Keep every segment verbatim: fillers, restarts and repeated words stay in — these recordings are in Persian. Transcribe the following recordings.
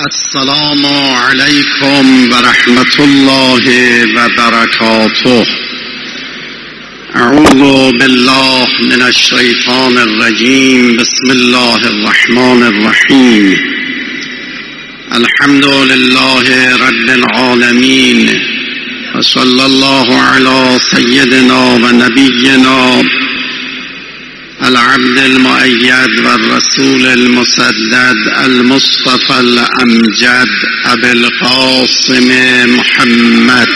السلام علیکم و رحمت الله و برکاته. اعوذ بالله من الشیطان الرجیم. بسم الله الرحمن الرحیم. الحمد لله رب العالمین و صلی الله علی سیدنا و نبینا العبد المؤید و الرسول المسدد المصطفى الامجد ابی القاسم محمد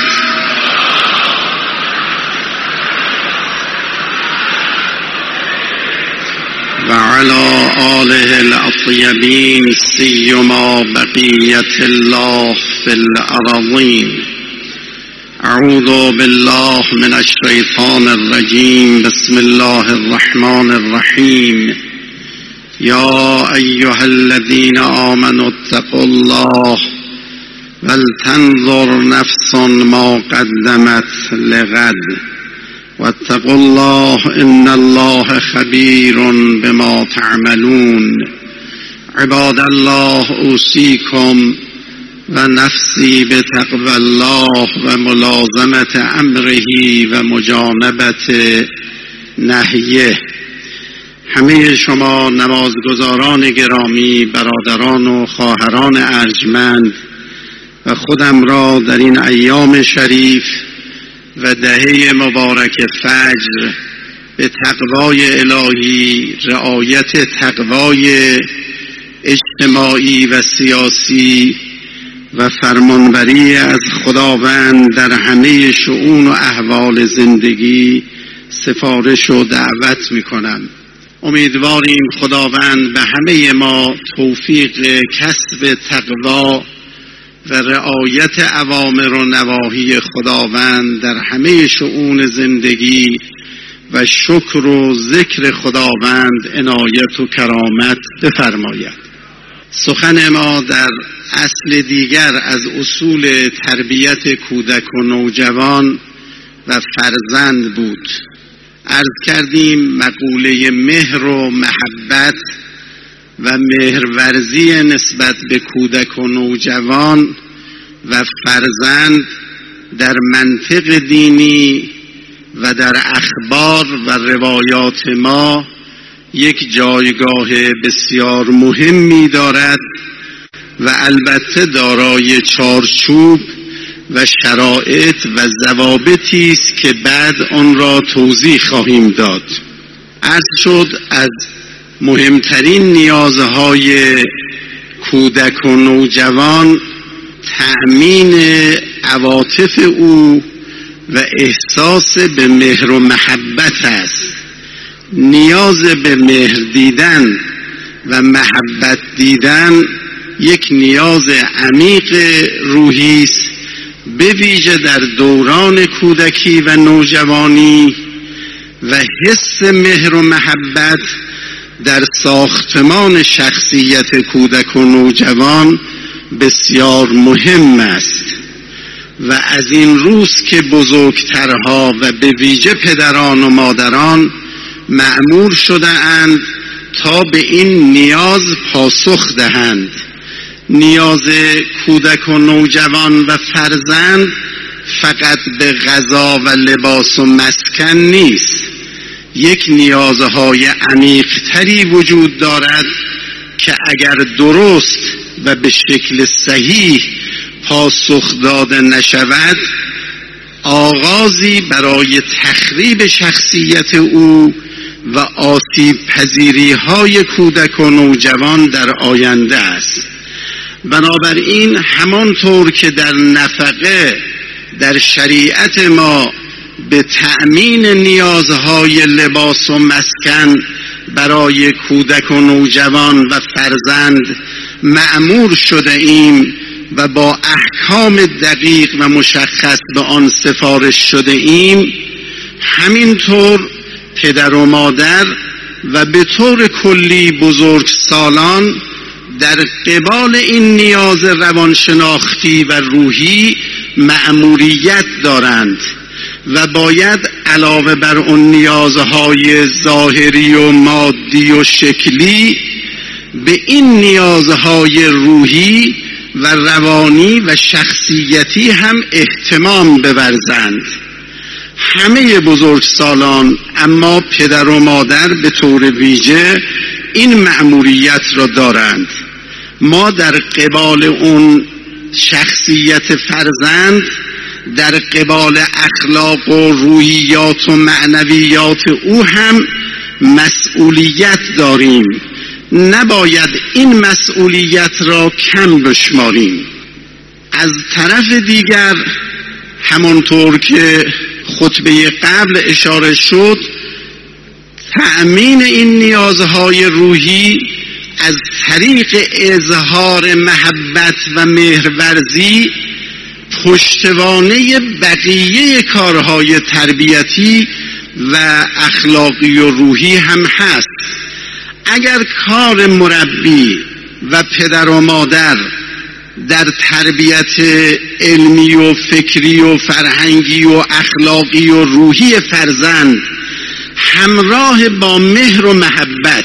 و علی آله الاطیبین سیما بقیت الله فی الارضین. اعوذ بالله من الشیطان الرجیم. بسم الله الرحمن الرحیم. یا ایها الذین آمنوا اتقوا الله ولتنظر نفس ما قدمت لغد واتقوا الله ان الله خبیر بما تعملون. عباد الله اوصیکم و نفسی به تقوی الله و ملازمت امره و مجانبت نهیه. همه شما نمازگزاران گرامی، برادران و خواهران ارجمند و خودم را در این ایام شریف و دهه مبارک فجر به تقوای الهی، رعایت تقوای اجتماعی و سیاسی و فرمانبری از خداوند در همه شؤون و احوال زندگی سفارش و دعوت می‌کنم. امیدواریم خداوند به همه ما توفیق کسب تقوا و رعایت اوامر و نواهی خداوند در همه شؤون زندگی و شکر و ذکر خداوند عنایت و کرامت بفرماید. سخن ما در اصل دیگر از اصول تربیت کودک و نوجوان و فرزند بود. عرض کردیم مقوله مهر و محبت و مهرورزی نسبت به کودک و نوجوان و فرزند در منطق دینی و در اخبار و روایات ما یک جایگاه بسیار مهمی دارد و البته دارای چارچوب و شرایط و ضوابطی است که بعد آن را توضیح خواهیم داد. عرض شد از مهمترین نیازهای کودک و نوجوان تأمین عواطف او و احساس به مهر و محبت است. نیاز به مهر دیدن و محبت دیدن یک نیاز عمیق روحی است، به ویژه در دوران کودکی و نوجوانی، و حس مهر و محبت در ساختمان شخصیت کودک و نوجوان بسیار مهم است و از این روز که بزرگترها و به ویژه پدران و مادران مأمور شده اند تا به این نیاز پاسخ دهند. نیاز کودک و نوجوان و فرزند فقط به غذا و لباس و مسکن نیست. یک نیازهای عمیق‌تری وجود دارد که اگر درست و به شکل صحیح پاسخ داده نشود، آغازی برای تخریب شخصیت او و آسیب پذیری های کودک و نوجوان در آینده است. بنابراین همانطور که در نفقه در شریعت ما به تأمین نیازهای لباس و مسکن برای کودک و نوجوان و فرزند مأمور شده ایم و با احکام دقیق و مشخص به آن سفارش شده ایم، همینطور پدر و مادر و به طور کلی بزرگسالان در قبال این نیاز روانشناختی و روحی مأموریت دارند و باید علاوه بر اون نیازهای ظاهری و مادی و شکلی به این نیازهای روحی و روانی و شخصیتی هم اهتمام بورزند. همه بزرگسالان، اما پدر و مادر به طور ویژه این مأموریت را دارند. ما در قبال اون شخصیت فرزند، در قبال اخلاق و روحیات و معنویات او هم مسئولیت داریم. نباید این مسئولیت را کم بشماریم. از طرف دیگر همانطور که خطبه قبل اشاره شد، تأمین این نیازهای روحی از طریق اظهار محبت و مهرورزی پشتوانه بقیه کارهای تربیتی و اخلاقی و روحی هم هست. اگر کار مربی و پدر و مادر در تربیت علمی و فکری و فرهنگی و اخلاقی و روحی فرزند همراه با مهر و محبت،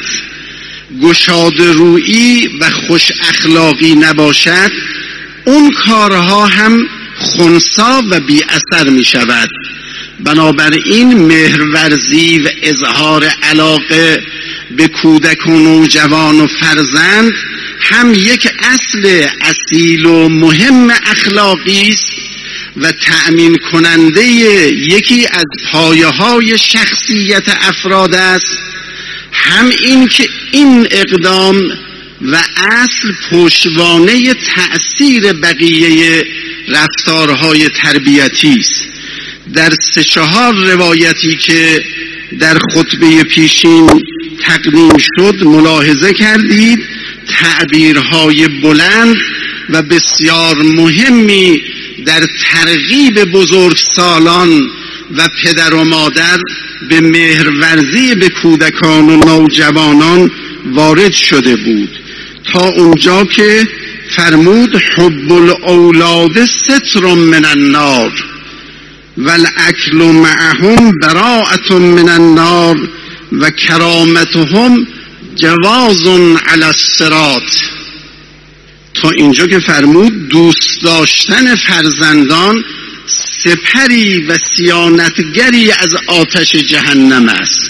گشاده رویی و خوش اخلاقی نباشد، اون کارها هم خنثی و بی اثر می شود. بنابراین مهرورزی و اظهار علاقه به کودک و نوجوان و فرزند هم یک اصل اصیل و مهم اخلاقی است و تأمین کننده یکی از پایه‌های شخصیت افراد است. هم این که این اقدام و اصل پشتوانه تأثیر بقیه رفتارهای تربیتی است. در سه چهار روایتی که در خطبه پیشین تقدیم شد ملاحظه کردید تعبیرهای بلند و بسیار مهمی در ترغیب بزرگسالان و پدر و مادر به مهرورزی به کودکان و نوجوانان وارد شده بود، تا اونجا که فرمود حب الاولاد ستر من النار والاکل معهم براءة من النار و کرامتهم جواز علی الصراط. تا اینجا که فرمود دوست داشتن فرزندان سپری و صیانتگری از آتش جهنم است.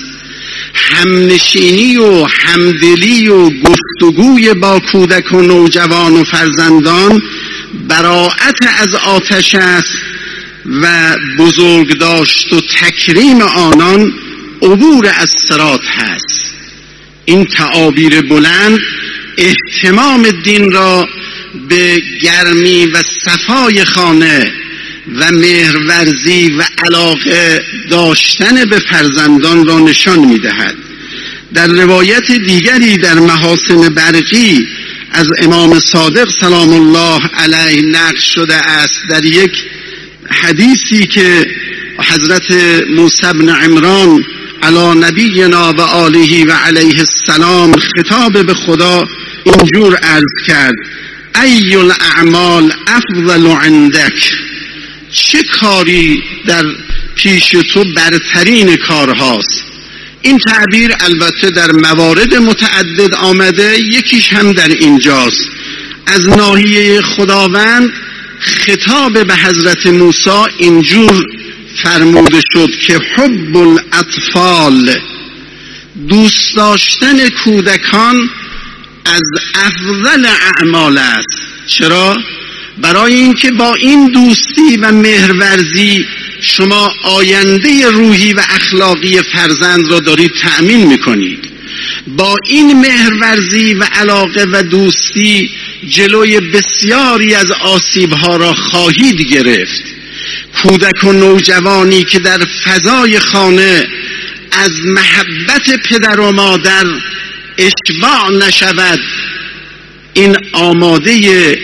همنشینی و همدلی و گفتگوی با کودک و نوجوان و فرزندان براءت از آتش است و بزرگداشت و تکریم آنان عبور از صراط هست. این تعابیر بلند اهتمام دین را به گرمی و صفای خانه و مهرورزی و علاقه داشتن به فرزندان را نشان می‌دهد. در روایت دیگری در محاسن برقی از امام صادق سلام الله علیه نقل شده است، در یک حدیثی که حضرت موسی بن عمران علی نبینا و آله و علیه السلام خطاب به خدا اینجور عرض کرد: ای الاعمال افضل عندک، چه کاری در پیش تو برترین کارهاست. این تعبیر البته در موارد متعدد آمده، یکیش هم در اینجاست. از ناحیه خداوند خطاب به حضرت موسی اینجور فرموده شد که حب الاطفال، دوست داشتن کودکان از افضل اعمال است. چرا؟ برای اینکه با این دوستی و مهرورزی شما آینده روحی و اخلاقی فرزند را دارید تأمین میکنید. با این مهرورزی و علاقه و دوستی جلوی بسیاری از آسیبها را خواهید گرفت. کودک و نوجوانی که در فضای خانه از محبت پدر و مادر اشباع نشود، این آماده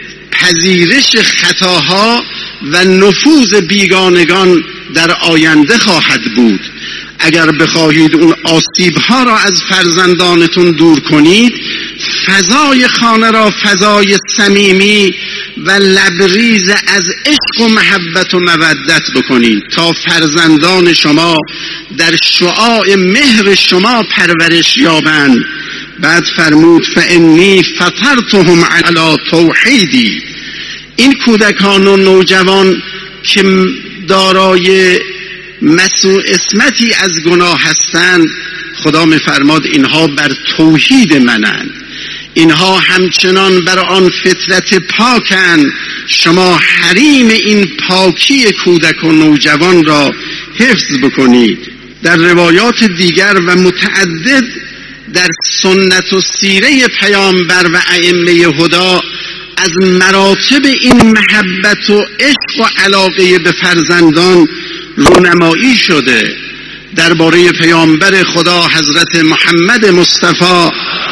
پذیرش خطاها و نفوذ بیگانگان در آینده خواهد بود. اگر بخواهید اون آسیبها را از فرزندانتون دور کنید، فضای خانه را فضای صمیمی و لبریز از عشق و محبت و مودت بکنید تا فرزندان شما در شعاع مهر شما پرورش یابند. بعد فرمود فانی فطرتهم علی توحیدی. این کودکان و نوجوان که دارای مسوع اسمتی از گناه هستند، خدا می‌فرماد اینها بر توحید منند، اینها همچنان بر آن فطرت پاکند. شما حریم این پاکی کودک و نوجوان را حفظ بکنید. در روایات دیگر و متعدد در سنت و سیره پیامبر و ائمه هدی از مراتب این محبت و عشق و علاقه به فرزندان رونمایی شده. درباره پیامبر خدا حضرت محمد مصطفی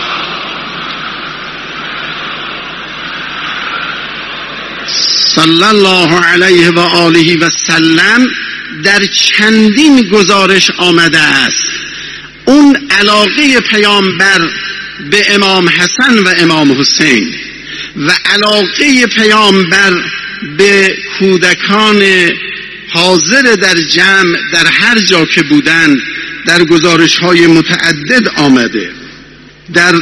صلی الله علیه و آله و سلم در چندین گزارش آمده است. اون علاقه پیامبر به امام حسن و امام حسین و علاقه پیامبر به کودکان حاضر در جمع در هر جا که بودند در گزارش‌های متعدد آمده. در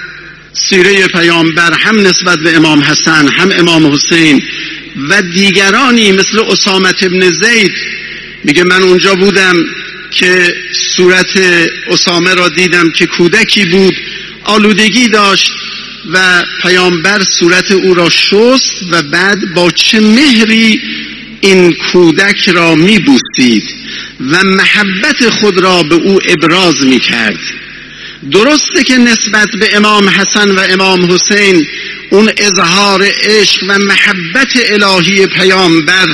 سیره پیامبر هم نسبت به امام حسن هم امام حسین و دیگرانی مثل اسامه ابن زید میگه من اونجا بودم که صورت اسامه را دیدم که کودکی بود، آلودگی داشت و پیامبر صورت او را شست و بعد با چه مهری این کودک را میبوسید و محبت خود را به او ابراز میکرد. درسته که نسبت به امام حسن و امام حسین اون اظهار عشق و محبت الهی پیامبر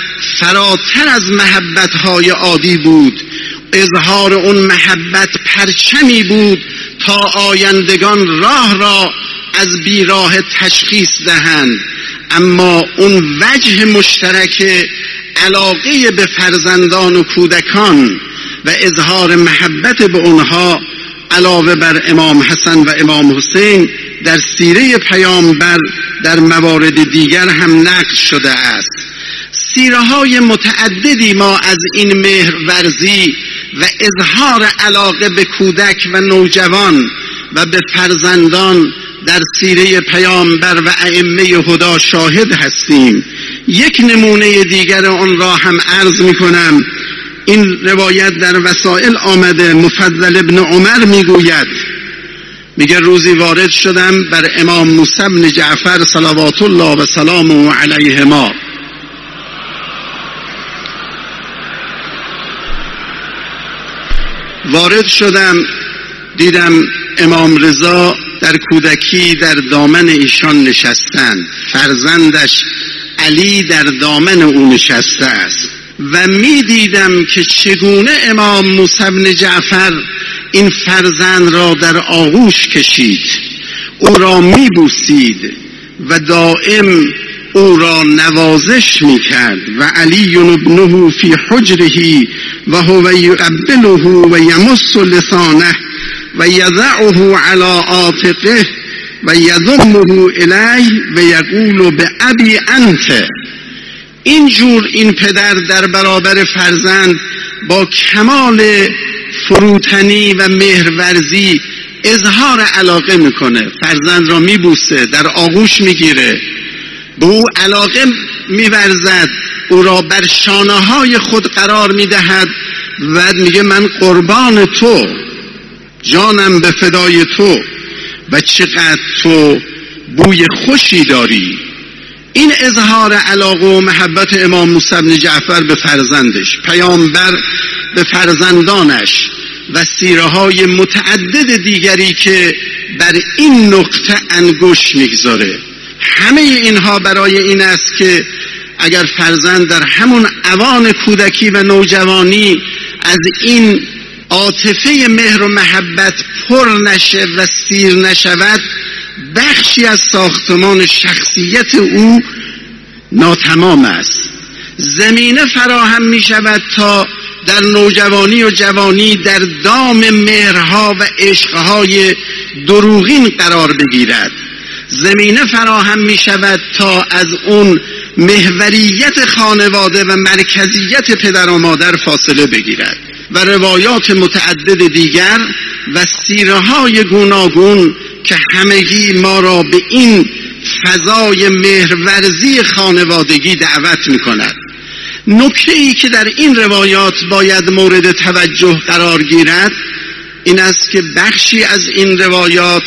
فراتر از محبت‌های عادی بود. اظهار اون محبت پرچمی بود تا آیندگان راه را از بیراه تشخیص دهند، اما اون وجه مشترک علاقه به فرزندان و کودکان و اظهار محبت به اونها علاوه بر امام حسن و امام حسین در سیره پیامبر در موارد دیگر هم نقل شده است. سیره های متعددی ما از این مهرورزی و اظهار علاقه به کودک و نوجوان و به فرزندان در سیره پیامبر و ائمه هدی شاهد هستیم. یک نمونه دیگر آن را هم عرض می کنم. این روایت در وسائل آمده. مفضل ابن عمر میگوید، میگه روزی وارد شدم بر امام موسی بن جعفر صلوات الله و سلامه علیهما. وارد شدم دیدم امام رضا در کودکی در دامن ایشان نشستند، فرزندش علی در دامن او نشسته است و می دیدم که چگونه امام موسی بن جعفر این فرزند را در آغوش کشید، او را می بوسید و دائم او را نوازش می کرد و علی ابنه فی حجره و هو یقبله و یمس لسانه و یضعه علی عاتقه و یضمه الیه و یقول به ابی انت. اینجور این پدر در برابر فرزند با کمال فروتنی و مهرورزی اظهار علاقه میکنه، فرزند را میبوسه، در آغوش میگیره، به او علاقه میورزد، او را بر شانه های خود قرار میدهد و میگه من قربان تو، جانم به فدای تو و چقدر تو بوی خوشی داری. این اظهار علاقه و محبت امام موسی بن جعفر به فرزندش، پیامبر به فرزندانش و سیره های متعدد دیگری که بر این نقطه انگشت میگذاره. همه اینها برای این است که اگر فرزند در همون اوان کودکی و نوجوانی از این عاطفه مهر و محبت پر نشه و سیر نشود، بخشی از ساختمان شخصیت او ناتمام است. زمینه فراهم می شود تا در نوجوانی و جوانی در دام مهرها و عشقهای دروغین قرار بگیرد، زمینه فراهم می شود تا از اون محوریت خانواده و مرکزیت پدر و مادر فاصله بگیرد و روایات متعدد دیگر و سیره های گوناگون که همگی ما را به این فضای مهرورزی خانوادگی دعوت می کند. نکته ای که در این روایات باید مورد توجه قرار گیرد این است که بخشی از این روایات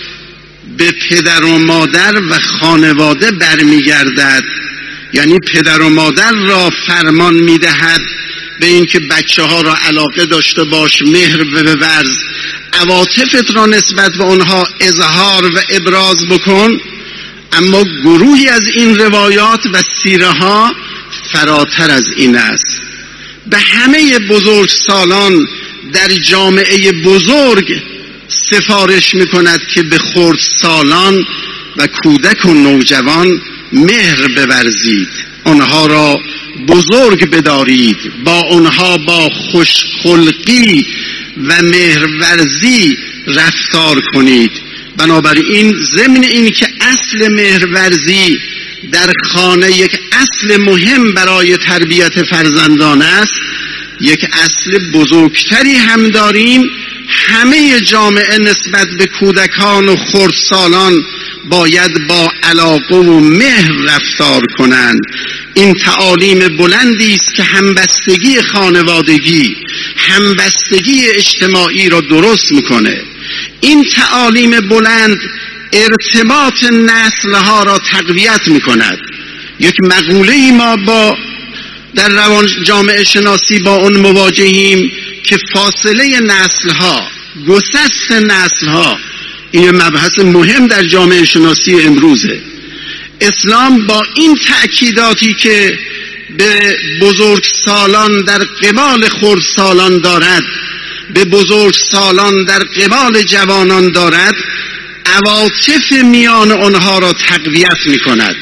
به پدر و مادر و خانواده برمیگردد، یعنی پدر و مادر را فرمان میدهد به اینکه بچه ها را علاقه داشته باش، مهر بورز، عواطفت را نسبت به آنها اظهار و ابراز بکن. اما گروهی از این روایات و سیره ها فراتر از این است. به همه بزرگ سالان در جامعه بزرگ سفارش میکند که به خرد سالان و کودک و نوجوان مهر بورزید، آنها را بزرگ بدارید، با آنها با خوشخلقی و مهرورزی رفتار کنید. بنابراین ضمن این که اصل مهرورزی در خانه یک اصل مهم برای تربیت فرزندان است، یک اصل بزرگتری هم داریم. همه جامعه نسبت به کودکان و خردسالان باید با علاقه و مهر رفتار کنند. این تعالیم بلندی است که همبستگی خانوادگی، همبستگی اجتماعی را درست میکنه. این تعالیم بلند ارتباط نسلها را تقویت میکند. یک مقوله ما با در روان جامعه شناسی با اون مواجهیم که فاصله نسلها، گسست نسلها، این مبحث مهم در جامعه شناسی امروزه. اسلام با این تأکیداتی که به بزرگ سالان در قبال خرد سالان دارد، به بزرگ سالان در قبال جوانان دارد، عواطف میان آنها را تقویت می کند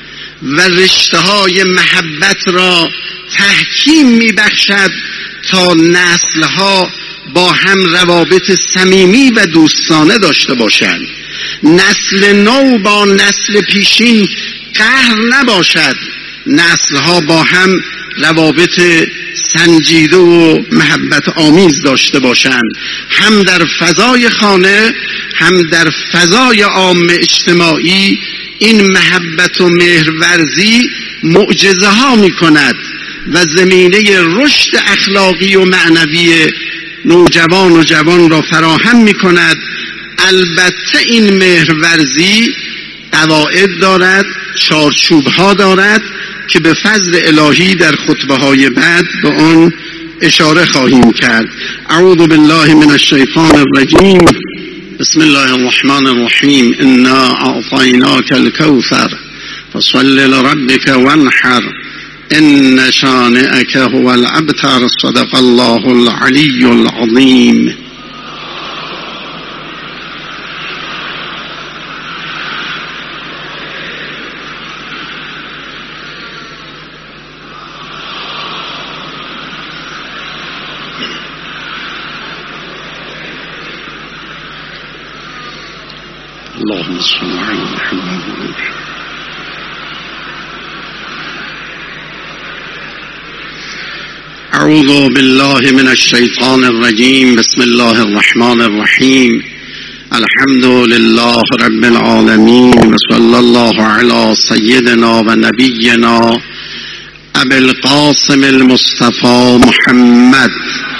و رشته های محبت را تحکیم می بخشد تا نسلها با هم روابط صمیمی و دوستانه داشته باشند. نسل نو با نسل پیشین قهر نباشد، نسلها با هم روابط سنجیده و محبت آمیز داشته باشند، هم در فضای خانه هم در فضای عام اجتماعی. این محبت و مهرورزی معجزه ها می کند و زمینه رشد اخلاقی و معنوی نوجوان و جوان را فراهم می کند. البته این مهرورزی قواعد دارد، چارچوب ها دارد که به فضل الهی در خطبه های بعد به آن اشاره خواهیم کرد. اعوذ بالله من الشیطان الرجیم. بسم الله الرحمن الرحیم. انا اعطیناک الکوثر فصل لربک وانحر ان شانئک هو الابتر. صدق الله العلی العظیم. اللهم صل على محمد. اعوذ بالله من الشیطان الرجیم. بسم الله الرحمن الرحیم. الحمد لله رب العالمین و صلی الله علی سیدنا و نبینا ابی القاسم المصطفى محمد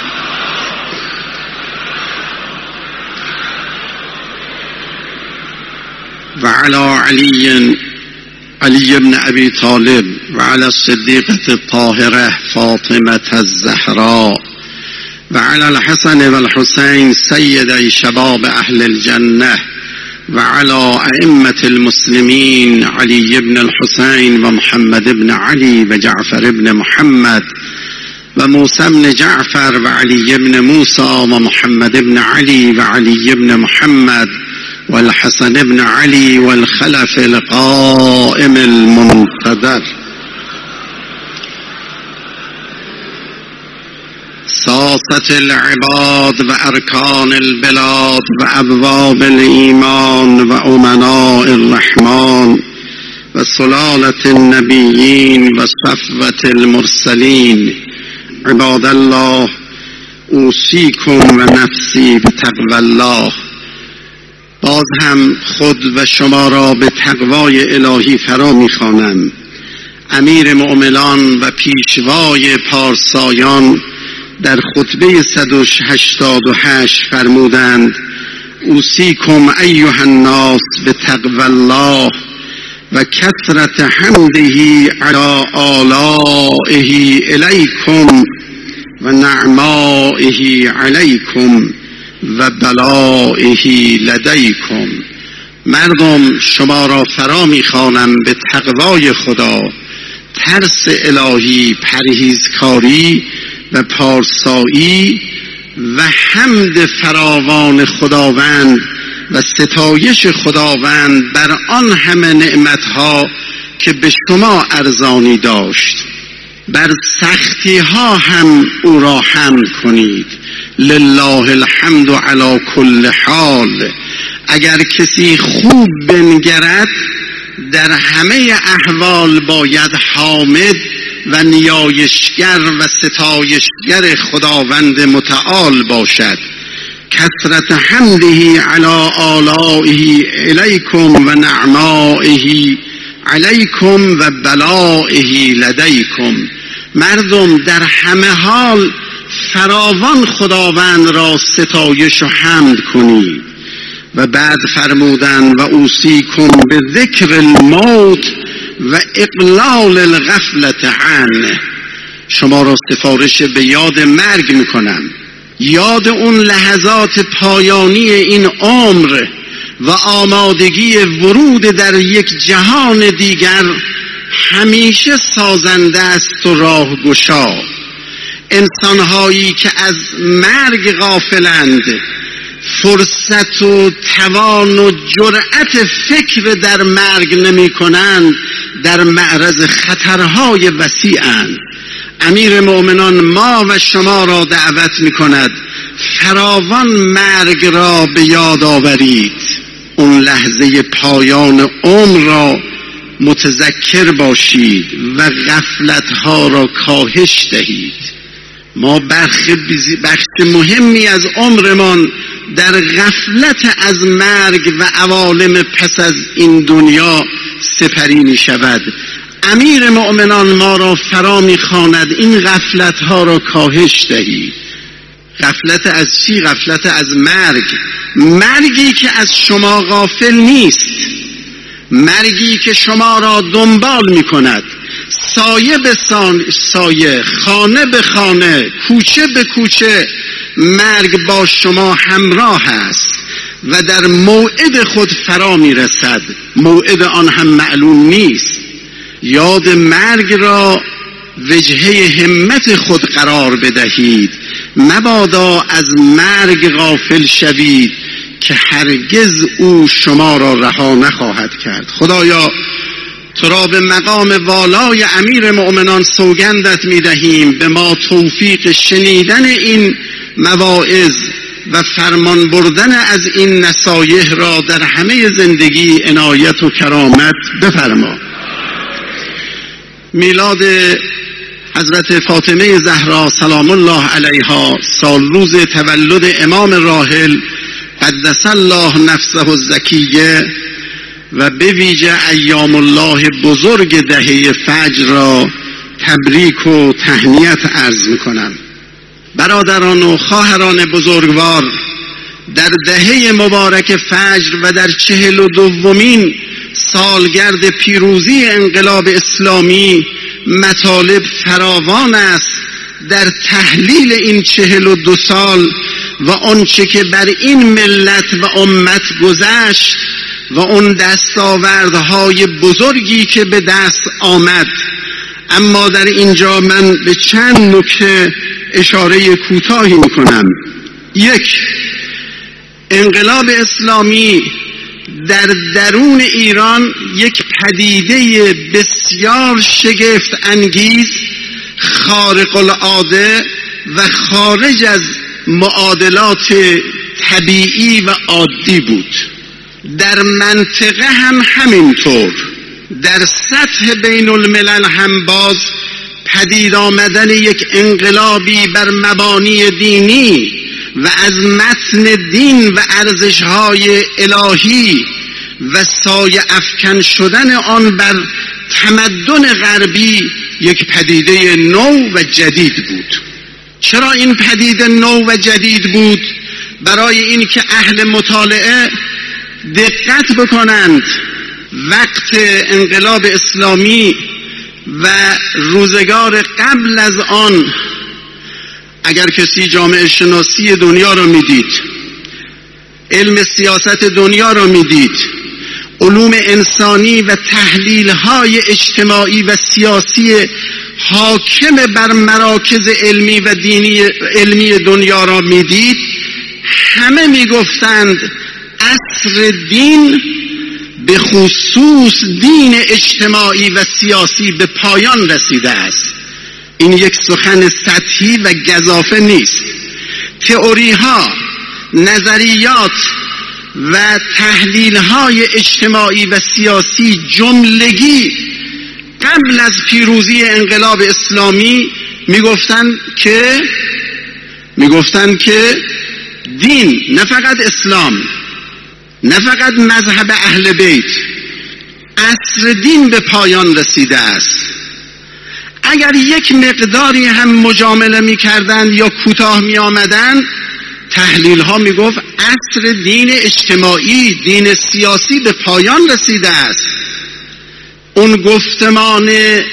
وعلى علي علي بن أبي طالب وعلى الصديقة الطاهرة فاطمة الزهراء وعلى الحسن والحسين سيدي شباب أهل الجنة وعلى أئمة المسلمين علي بن الحسين ومحمد بن علي وجعفر بن محمد وموسى بن جعفر وعلي بن موسى ومحمد بن علي وعلي بن محمد والحسن بن علي والخلف القائم المنتظر. خاصة العباد و ارکان البلاد و ابواب الایمان و امناء الرحمن و سلالة النبیین و صفوة المرسلین. عباد الله، اوصیکم و نفسی بتقوی الله. باز هم خود و شما را به تقوای الهی فرا می‌خوانم. امیر مؤمنان و پیشوای پارسایان در خطبه صد و هشتاد و هشت فرمودند: اوصیکم ایها الناس بتقوی الله و کثرت حمده علی آلائه الیکم و نعمائه علیکم و بلائه لدیکم. مردم، شما را فرا می‌خوانم به تقوای خدا، ترس الهی، پرهیزکاری و پارسایی و حمد فراوان خداوند و ستایش خداوند بر آن همه نعمتها که به شما ارزانی داشت. بر سختی ها هم او را حمد کنید. لله الحمد علی کل حال. اگر کسی خوب بنگرد در همه احوال باید حامد و نیایشگر و ستایشگر خداوند متعال باشد. کثرت حمده علی آلائه الیکم و نعمائه علیکم و بلائه لدیکم. مردم، در همه حال فراوان خداوند را ستایش و حمد کنید. و بعد فرمودند: و اوصیکم به ذکر الموت و اقلال الغفلة عنه. شما را سفارش به یاد مرگ میکنم، یاد اون لحظات پایانی این عمر و آمادگی ورود در یک جهان دیگر همیشه سازنده است و راهگشا. انسانهایی که از مرگ غافلند، فرصت و توان و جرأت فکر در مرگ نمی کنند، در معرض خطرهای وسیعند. امیر مؤمنان ما و شما را دعوت می کند فراوان مرگ را به یاد آورید. اون لحظه پایان عمر را متذکر باشید و غفلتها را کاهش دهید. ما بخش مهمی از عمرمان در غفلت از مرگ و عوالم پس از این دنیا سپری می شود. امیر مؤمنان ما را فرا می خواند این غفلت ها را کاهش دهید. غفلت از چی؟ غفلت از مرگ. مرگی که از شما غافل نیست، مرگی که شما را دنبال می کند، سایه به سایه، خانه به خانه، کوچه به کوچه مرگ با شما همراه است و در موعد خود فرا می رسد. موعد آن هم معلوم نیست. یاد مرگ را وجهه همت خود قرار بدهید. مبادا از مرگ غافل شوید که هرگز او شما را رها نخواهد کرد. خدایا، تو را به مقام والای امیر مؤمنان سوگندت می دهیم به ما توفیق شنیدن این مواعظ و فرمان بردن از این نصایح را در همه زندگی عنایت و کرامت بفرما. میلاد حضرت فاطمه زهرا سلام الله علیها، سال روز تولد امام راحل قدس الله نفسه الزکیه و به ویژه ایام الله بزرگ دهه فجر را تبریک و تهنیت عرض میکنم. برادران و خواهران بزرگوار، در دهه مبارک فجر و در چهل و دومین سالگرد پیروزی انقلاب اسلامی مطالب فراوان است در تحلیل این چهل و دو سال و آنچه که بر این ملت و امت گذشت و اون دستاوردهای بزرگی که به دست آمد. اما در اینجا من به چند نکته اشاره کوتاهی میکنم. یک، انقلاب اسلامی در درون ایران یک پدیده بسیار شگفت انگیز، خارق العاده و خارج از معادلات طبیعی و عادی بود. در منطقه هم همینطور. در سطح بین الملل هم باز پدید آمدن یک انقلابی بر مبانی دینی و از متن دین و ارزش‌های الهی و سایه افکن شدن آن بر تمدن غربی یک پدیده نو و جدید بود. چرا این پدیده نو و جدید بود؟ برای اینکه اهل مطالعه دقت بکنند وقت انقلاب اسلامی و روزگار قبل از آن، اگر کسی جامعه شناسی دنیا را میدید، علم سیاست دنیا را میدید، علوم انسانی و تحلیل‌های اجتماعی و سیاسی حاکم بر مراکز علمی و دینی علمی دنیا را میدید، همه میگفتند عصر دین به خصوص دین اجتماعی و سیاسی به پایان رسیده است. این یک سخن سطحی و گزافه نیست. تئوری ها، نظریات و تحلیل های اجتماعی و سیاسی جملگی قبل از پیروزی انقلاب اسلامی میگفتند که میگفتند که دین، نه فقط اسلام، نه فقط مذهب اهل بیت، عصر دین به پایان رسیده است. اگر یک مقداری هم مجامله می کردند یا کوتاه می آمدند، تحلیل ها می گفت عصر دین اجتماعی، دین سیاسی به پایان رسیده است. اون گفتمان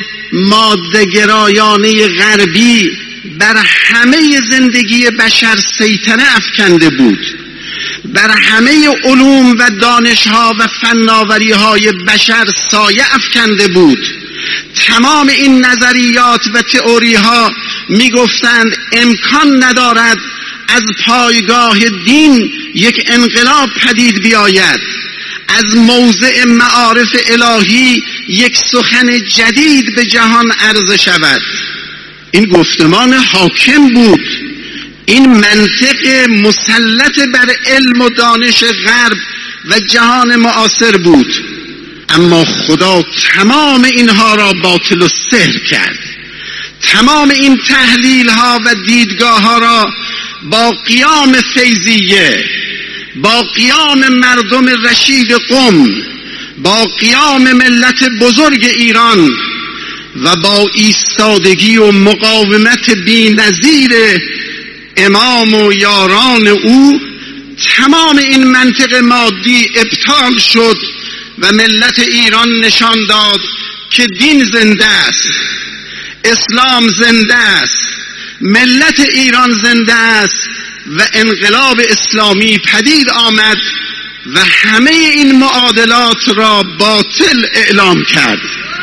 ماده‌گرایانه غربی بر همه زندگی بشر سیطره افکنده بود، بر همه علوم و دانش‌ها و فناوری‌های بشر سایه افکنده بود. تمام این نظریات و تئوری‌ها می‌گفتند امکان ندارد از پایگاه دین یک انقلاب پدید بیاید، از موضع معارف الهی یک سخن جدید به جهان عرضه شود. این گفتمان حاکم بود، این منطق مسلط بر علم و دانش غرب و جهان معاصر بود. اما خدا تمام اینها را باطل و سحر کرد. تمام این تحلیل ها و دیدگاه ها را با قیام فیضیه، با قیام مردم رشید قم، با قیام ملت بزرگ ایران و با ایستادگی و مقاومت بی‌نظیر امام و یاران او، تمام این منطق مادی ابطال شد و ملت ایران نشان داد که دین زنده است، اسلام زنده است، ملت ایران زنده است و انقلاب اسلامی پدید آمد و همه این معادلات را باطل اعلام کرد.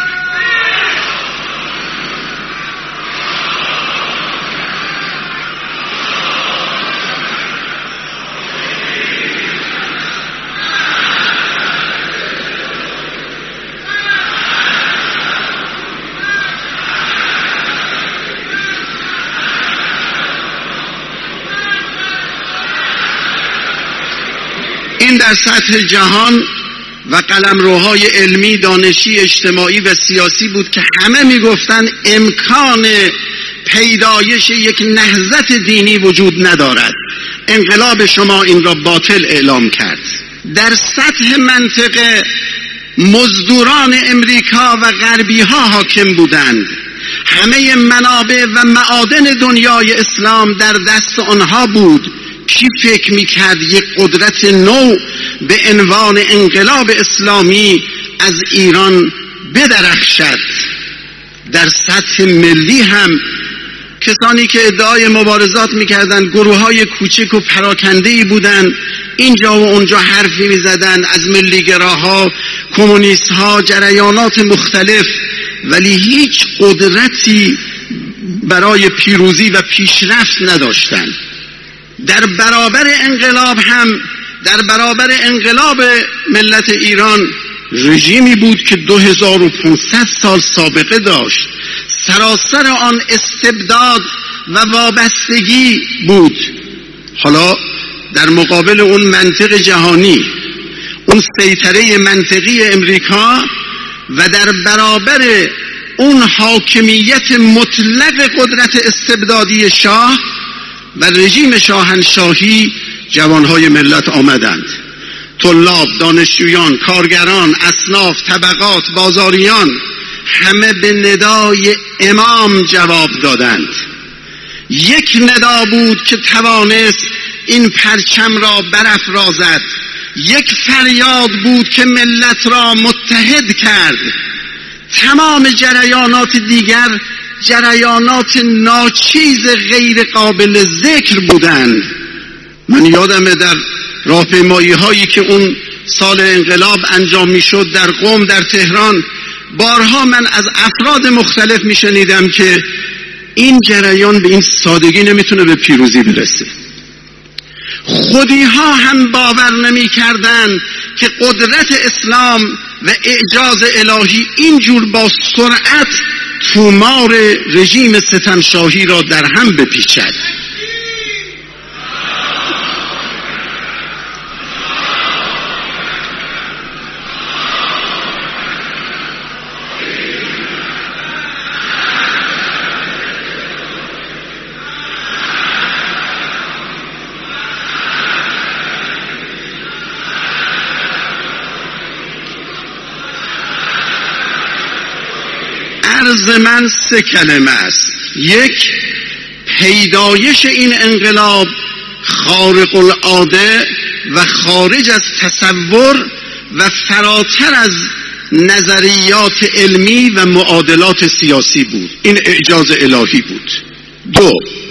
این در سطح جهان و قلمروهای علمی، دانشی، اجتماعی و سیاسی بود که همه میگفتند امکان پیدایش یک نهضت دینی وجود ندارد. انقلاب شما این را باطل اعلام کرد. در سطح منطقه مزدوران امریکا و غربی ها حاکم بودند. همه منابع و معادن دنیای اسلام در دست آنها بود. کی فکر میکرد یک قدرت نو به عنوان انقلاب اسلامی از ایران بدرخشد؟ در سطح ملی هم کسانی که ادعای مبارزات میکردند گروه های کوچک و پراکنده‌ای بودند، اینجا و اونجا حرفی میزدند از ملیگراها، کمونیست ها، جریانات مختلف، ولی هیچ قدرتی برای پیروزی و پیشرفت نداشتند. در برابر انقلاب هم، در برابر انقلاب ملت ایران، رژیمی بود که دو هزار و پانصد سال سابقه داشت. سراسر آن استبداد و وابستگی بود. حالا در مقابل اون منطق جهانی، اون سیطره منطقی امریکا و در برابر اون حاکمیت مطلق قدرت استبدادی شاه و رژیم شاهنشاهی، جوانهای ملت آمدند. طلاب، دانشجویان، کارگران، اصناف، طبقات، بازاریان، همه به ندای امام جواب دادند. یک ندا بود که توانست این پرچم را برافرازد، یک فریاد بود که ملت را متحد کرد. تمام جریانات دیگر جریانات ناچیز غیر قابل ذکر بودند. من یادمه در راهپیمایی هایی که اون سال انقلاب انجام می شد در قم، در تهران، بارها من از افراد مختلف می شنیدم که این جریان به این سادگی نمیتونه به پیروزی برسه. خودی ها هم باور نمی کردن که قدرت اسلام و اعجاز الهی اینجور با سرعت تومار رژیم ستمشاهی را در هم بپیچد. عرض من سه کلمه است. یک، پیدایش این انقلاب خارق العاده و خارج از تصور و فراتر از نظریات علمی و معادلات سیاسی بود. این اعجاز الهی بود. دو،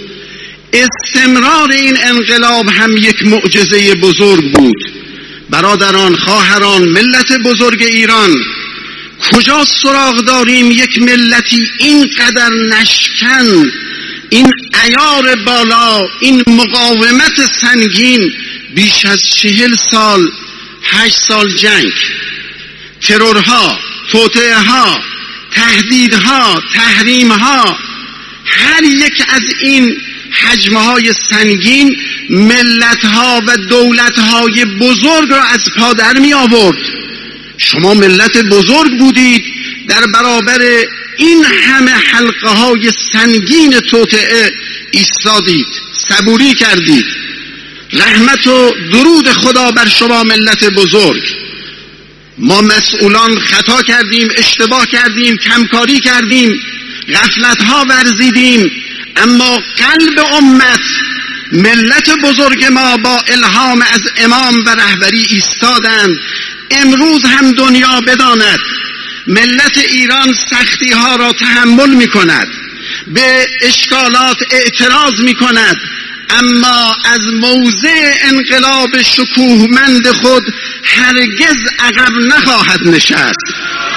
استمرار این انقلاب هم یک معجزه بزرگ بود. برادران، خواهران، ملت بزرگ ایران، کجا سراغ داریم یک ملتی اینقدر نشکن، این عیار بالا، این مقاومت سنگین، بیش از چهل سال، هشت سال جنگ، ترورها، توطئه‌ها، تهدیدها، تحریمها، هر یک از این حجمهای سنگین ملتها و دولتهای بزرگ را از پا در می آورد. شما ملت بزرگ بودید، در برابر این همه حلقه های سنگین توطئه ایستادید، صبوری کردید. رحمت و درود خدا بر شما ملت بزرگ. ما مسئولان خطا کردیم، اشتباه کردیم، کمکاری کردیم، غفلت ها ورزیدیم، اما قلب امت، ملت بزرگ ما با الهام از امام و رهبری ایستادند. امروز هم دنیا بداند ملت ایران سختی ها را تحمل می کند، به اشکالات اعتراض می کند، اما از موضع انقلاب شکوهمند خود هرگز عقب نخواهد نشست.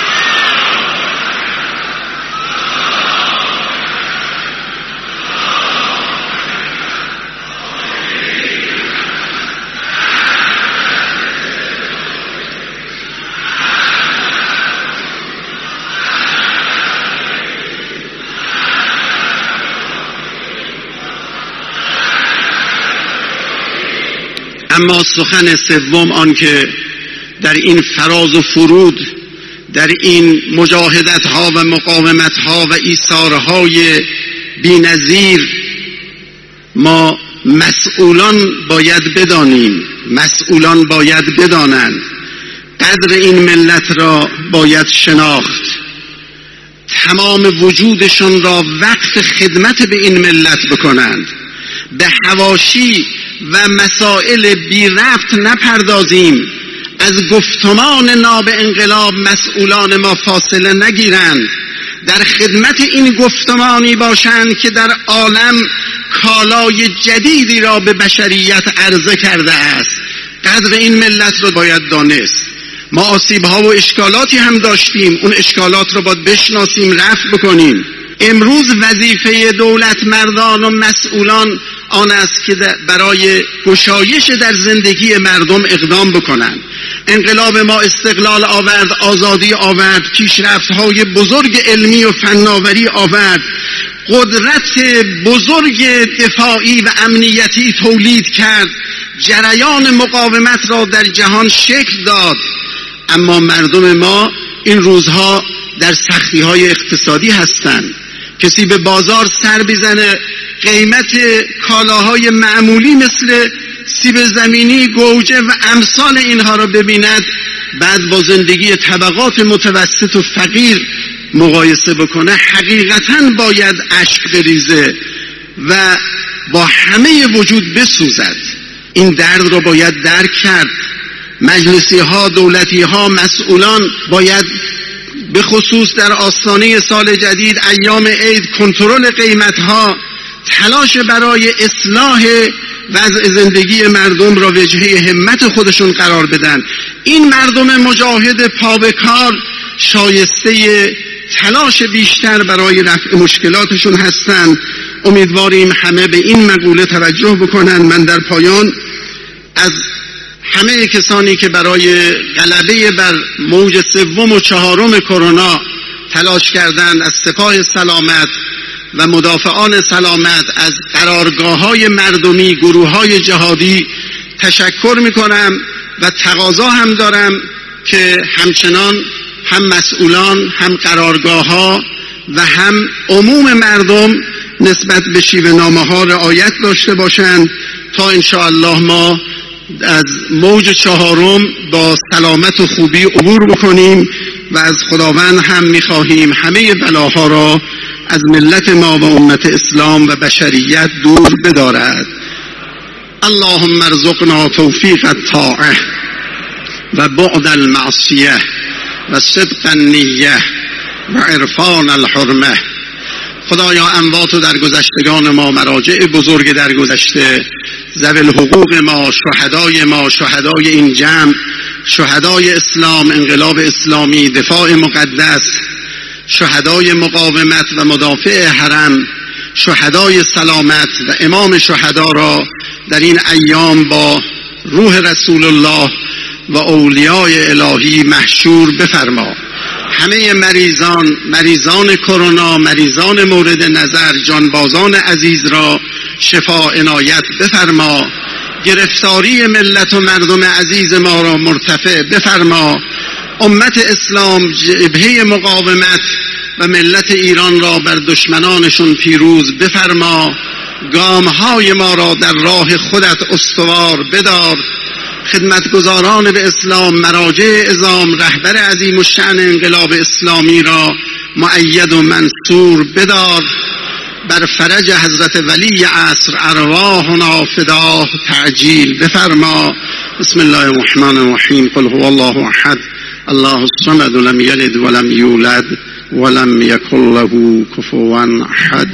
اما سخن سوم آن که در این فراز و فرود، در این مجاهدت ها و مقاومت ها و ایثارهای بی‌نظیر ما مسئولان باید بدانیم، مسئولان باید بدانند، قدر این ملت را باید شناخت، تمام وجودشان را وقف خدمت به این ملت بکنند، به حواشی و مسائل بی ربط نپردازیم، از گفتمان ناب انقلاب مسئولان ما فاصله نگیرند، در خدمت این گفتمانی باشند که در عالم کالای جدیدی را به بشریت عرضه کرده است. قدر این ملت را باید دانست. ما آسیب‌ها و اشکالاتی هم داشتیم، اون اشکالات را باید بشناسیم، رفع بکنیم. امروز وظیفه دولت مردان و مسئولان آن است که برای گشایش در زندگی مردم اقدام بکنند. انقلاب ما استقلال آورد، آزادی آورد، پیشرفت‌های بزرگ علمی و فناوری آورد، قدرت بزرگ دفاعی و امنیتی تولید کرد، جریان مقاومت را در جهان شکل داد. اما مردم ما این روزها در سختی‌های اقتصادی هستند. کسی به بازار سر بزنه قیمت کالاهای معمولی مثل سیب زمینی، گوجه و امثال اینها را ببیند، بعد با زندگی طبقات متوسط و فقیر مقایسه بکنه، حقیقتاً باید اشک بریزه و با همه وجود بسوزد. این درد را باید درک کرد. مجلسی ها، دولتی ها، مسئولان باید به خصوص در آستانه سال جدید، ایام عید، کنترل قیمت ها، تلاش برای اصلاح وضع زندگی مردم را وجهه همت خودشون قرار بدن. این مردم مجاهد پا به کار شایسته تلاش بیشتر برای رفع مشکلاتشون هستند. امیدواریم همه به این مقوله توجه بکنن. من در پایان از همه کسانی که برای غلبه بر موج سوم و چهارم کرونا تلاش کردند، از سپاه سلامت و مدافعان سلامت، از قرارگاه‌های مردمی، گروه‌های جهادی تشکر می‌کنم و تقاضا هم دارم که همچنان هم مسئولان، هم قرارگاه‌ها و هم عموم مردم نسبت به شیوه نامه‌ها رعایت داشته باشند تا انشاءالله ما از موج چهارم با سلامت و خوبی عبور بکنیم و از خداوند هم می‌خواهیم همه بلاها را از ملت ما و امت اسلام و بشریت دور بدارد. اللهم ارزقنا توفیق الطاعه و بعد المعصیه و صدق النیه و عرفان الحرمه. خدایا اموات و درگذشتگان ما، مراجع بزرگ درگذشته، ذوی الحقوق ما، شهدای ما، شهدای این جمع، شهدای اسلام، انقلاب اسلامی، دفاع مقدس، شهدای مقاومت و مدافع حرم، شهدای سلامت و امام شهدا را در این ایام با روح رسول الله و اولیاء الهی محشور بفرما. همه مریضان، مریضان کرونا، مریضان مورد نظر، جانبازان عزیز را شفا عنایت بفرما. گرفتاری ملت و مردم عزیز ما را مرتفع بفرما. امت اسلام، جبهه مقاومت و ملت ایران را بر دشمنانشون پیروز بفرما. گامهای ما را در راه خودت استوار بدار. خدمتگزاران به اسلام، مراجع عظام، رهبر عظیم الشأن انقلاب اسلامی را مؤید و منصور بدار. بر فرج حضرت ولی عصر ارواحنا فداه تعجیل بفرما. بسم الله الرحمن الرحیم. قل هو الله احد الله الصمد لم یلد ولم یولد ولم یکن له کفوا احد.